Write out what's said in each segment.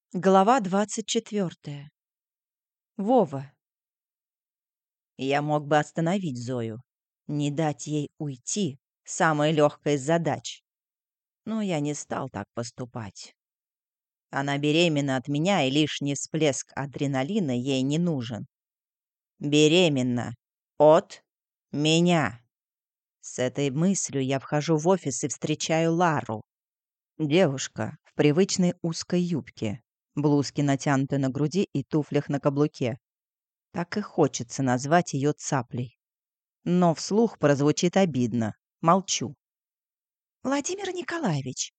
Глава 24. Вова. Я мог бы остановить Зою, не дать ей уйти, самая легкая из задач. Но я не стал так поступать. Она беременна от меня, и лишний всплеск адреналина ей не нужен. Беременна от меня. С этой мыслью я вхожу в офис и встречаю Лару. Девушка в привычной узкой юбке, блузке натянутой на груди и туфлях на каблуке. Так и хочется назвать ее цаплей. Но вслух прозвучит обидно. Молчу. Владимир Николаевич,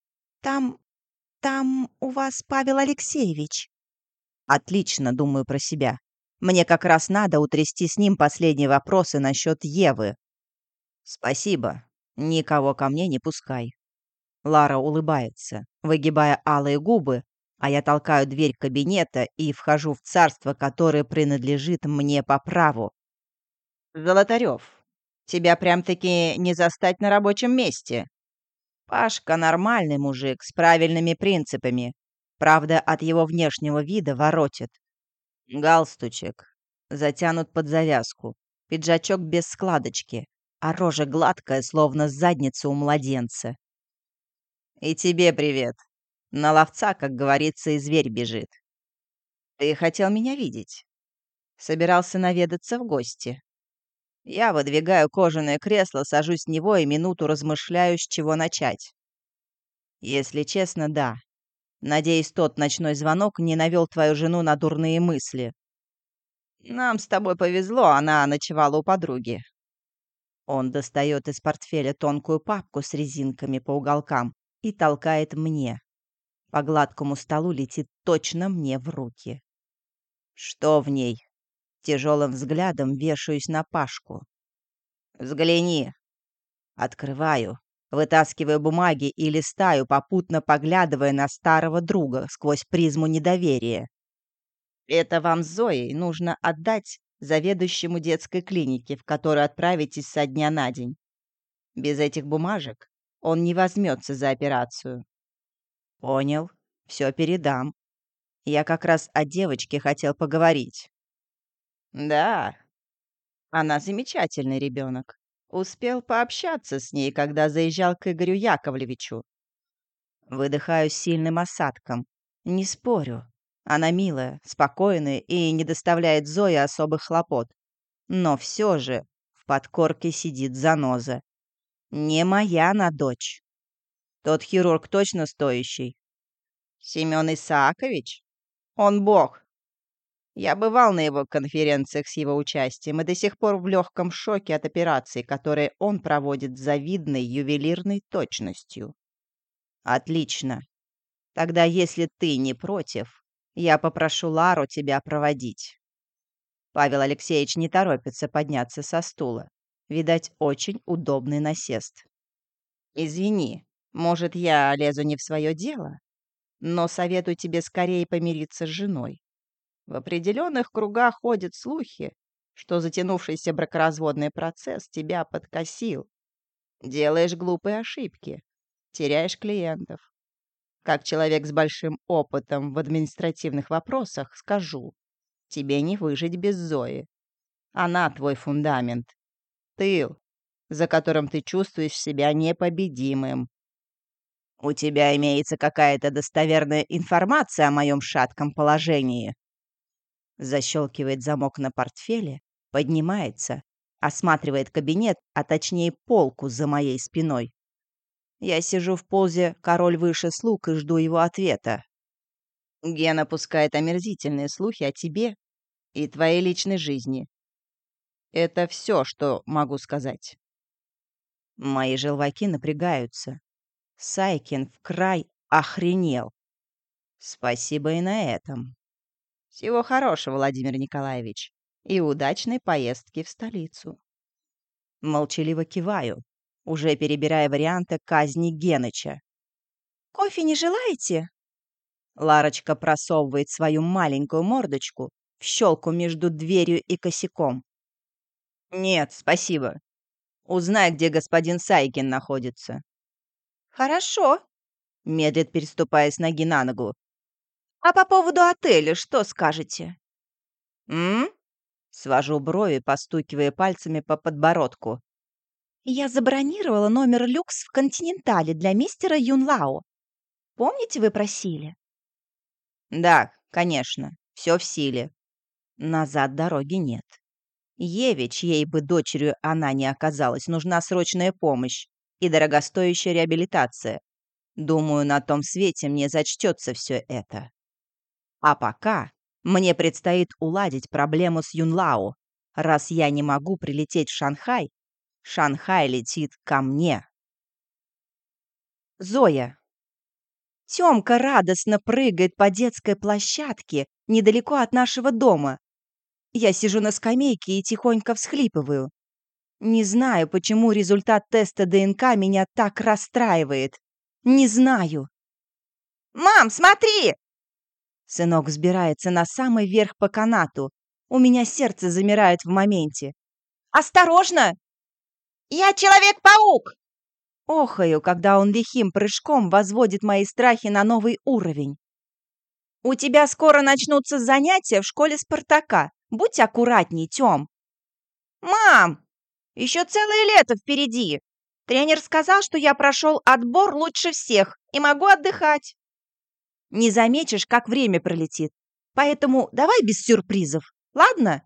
там у вас Павел Алексеевич. Отлично, думаю про себя. Мне как раз надо утрясти с ним последние вопросы насчет Евы. Спасибо. Никого ко мне не пускай. Лара улыбается, выгибая алые губы, а я толкаю дверь кабинета и вхожу в царство, которое принадлежит мне по праву. Золотарев, тебя прям-таки не застать на рабочем месте. Пашка нормальный мужик с правильными принципами. Правда, от его внешнего вида воротит. Галстучек затянут под завязку, пиджачок без складочки, а рожа гладкая, словно задница у младенца. И тебе привет. На ловца, как говорится, и зверь бежит. Ты хотел меня видеть? Собирался наведаться в гости. Я выдвигаю кожаное кресло, сажусь в него и минуту размышляю, с чего начать. Если честно, да. Надеюсь, тот ночной звонок не навел твою жену на дурные мысли. Нам с тобой повезло, она ночевала у подруги. Он достает из портфеля тонкую папку с резинками по уголкам и толкает мне. По гладкому столу летит точно мне в руки. Что в ней? Тяжелым взглядом вешаюсь на Пашку. Взгляни. Открываю, вытаскиваю бумаги и листаю, попутно поглядывая на старого друга сквозь призму недоверия. Это вам с Зоей нужно отдать заведующему детской клиники, в которую отправитесь со дня на день. Без этих бумажек он не возьмется за операцию. Понял, все передам. Я как раз о девочке хотел поговорить. Да, она замечательный ребенок. Успел пообщаться с ней, когда заезжал к Игорю Яковлевичу. Выдыхаю с сильным осадком. Не спорю. Она милая, спокойная и не доставляет Зое особых хлопот. Но все же в подкорке сидит заноза. Не моя она дочь. Тот хирург точно стоящий. Семен Исаакович? Он бог. Я бывал на его конференциях с его участием и до сих пор в легком шоке от операций, которые он проводит с завидной ювелирной точностью. Отлично. Тогда, если ты не против, я попрошу Лару тебя проводить. Павел Алексеевич не торопится подняться со стула. Видать, очень удобный насест. Извини, может, я лезу не в свое дело, но советую тебе скорее помириться с женой. В определенных кругах ходят слухи, что затянувшийся бракоразводный процесс тебя подкосил. Делаешь глупые ошибки, теряешь клиентов. Как человек с большим опытом в административных вопросах скажу, тебе не выжить без Зои. Она твой фундамент, тыл, за которым ты чувствуешь себя непобедимым. У тебя имеется какая-то достоверная информация о моем шатком положении? Защелкивает замок на портфеле, поднимается, осматривает кабинет, а точнее полку за моей спиной. Я сижу в позе «король выше слуг» и жду его ответа. Гена пускает омерзительные слухи о тебе и твоей личной жизни. Это все, что могу сказать. Мои желваки напрягаются. Сайкин в край охренел. Спасибо и на этом. Всего хорошего, Владимир Николаевич, и удачной поездки в столицу. Молчаливо киваю, уже перебирая варианты казни Геныча. Кофе не желаете? Ларочка просовывает свою маленькую мордочку в щелку между дверью и косяком. «Нет, спасибо. Узнай, где господин Сайкин находится». Хорошо. Медлит, переступая с ноги на ногу. А по поводу отеля что скажете? М? Свожу брови, постукивая пальцами по подбородку. Я забронировала номер люкс в «Континентале» для мистера Юнлао. Помните, вы просили? Да, конечно, все в силе. Назад дороги нет. Еве, чьей бы дочерью она не оказалась, нужна срочная помощь и дорогостоящая реабилитация. Думаю, на том свете мне зачтется все это. А пока мне предстоит уладить проблему с Юнлао. Раз я не могу прилететь в Шанхай, Шанхай летит ко мне. Зоя. Тёмка радостно прыгает по детской площадке недалеко от нашего дома. Я сижу на скамейке и тихонько всхлипываю. Не знаю, почему результат теста ДНК меня так расстраивает. Не знаю. «Мам, смотри!» Сынок взбирается на самый верх по канату. У меня сердце замирает в моменте. «Осторожно! Я Человек-паук!» Охаю, когда он лихим прыжком возводит мои страхи на новый уровень. «У тебя скоро начнутся занятия в школе Спартака. Будь аккуратней, Тём». «Мам, еще целое лето впереди. Тренер сказал, что я прошел отбор лучше всех и могу отдыхать». Не заметишь, как время пролетит. Поэтому давай без сюрпризов, ладно?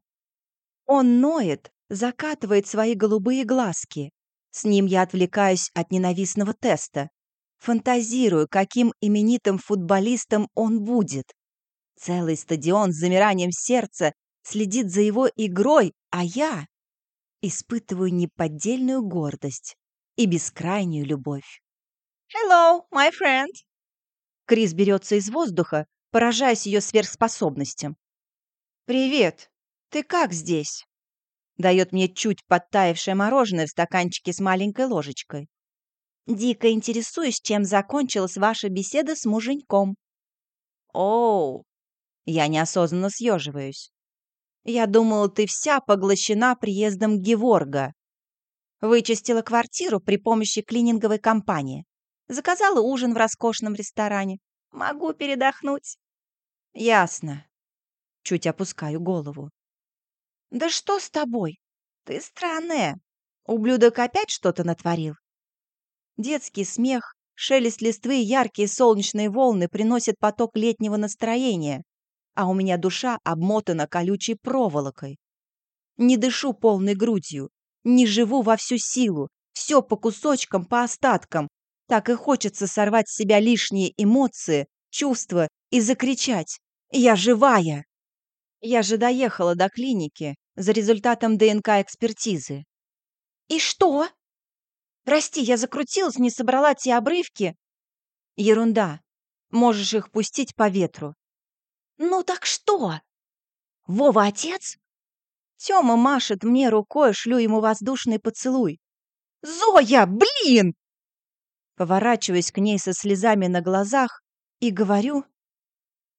Он ноет, закатывает свои голубые глазки. С ним я отвлекаюсь от ненавистного теста. Фантазирую, каким именитым футболистом он будет. Целый стадион с замиранием сердца следит за его игрой, а я испытываю неподдельную гордость и бескрайнюю любовь. «Hello, my friend!» Крис берется из воздуха, поражаясь ее сверхспособностям. «Привет! Ты как здесь?» Дает мне чуть подтаявшее мороженое в стаканчике с маленькой ложечкой. «Дико интересуюсь, чем закончилась ваша беседа с муженьком». «Оу!» Я неосознанно съеживаюсь. «Я думала, ты вся поглощена приездом Геворга. Вычистила квартиру при помощи клининговой компании. Заказала ужин в роскошном ресторане. Могу передохнуть». «Ясно». Чуть опускаю голову. «Да что с тобой? Ты странная. Ублюдок опять что-то натворил?» Детский смех, шелест листвы и яркие солнечные волны приносят поток летнего настроения, а у меня душа обмотана колючей проволокой. Не дышу полной грудью, не живу во всю силу, все по кусочкам, по остаткам. Так и хочется сорвать с себя лишние эмоции, чувства и закричать: «Я живая!» Я же доехала до клиники за результатом ДНК-экспертизы. «И что?» «Прости, я закрутилась, не собрала те обрывки». «Ерунда. Можешь их пустить по ветру». «Ну так что? Вова отец?» Тёма машет мне рукой, шлю ему воздушный поцелуй. «Зоя, блин!» Поворачиваюсь к ней со слезами на глазах и говорю,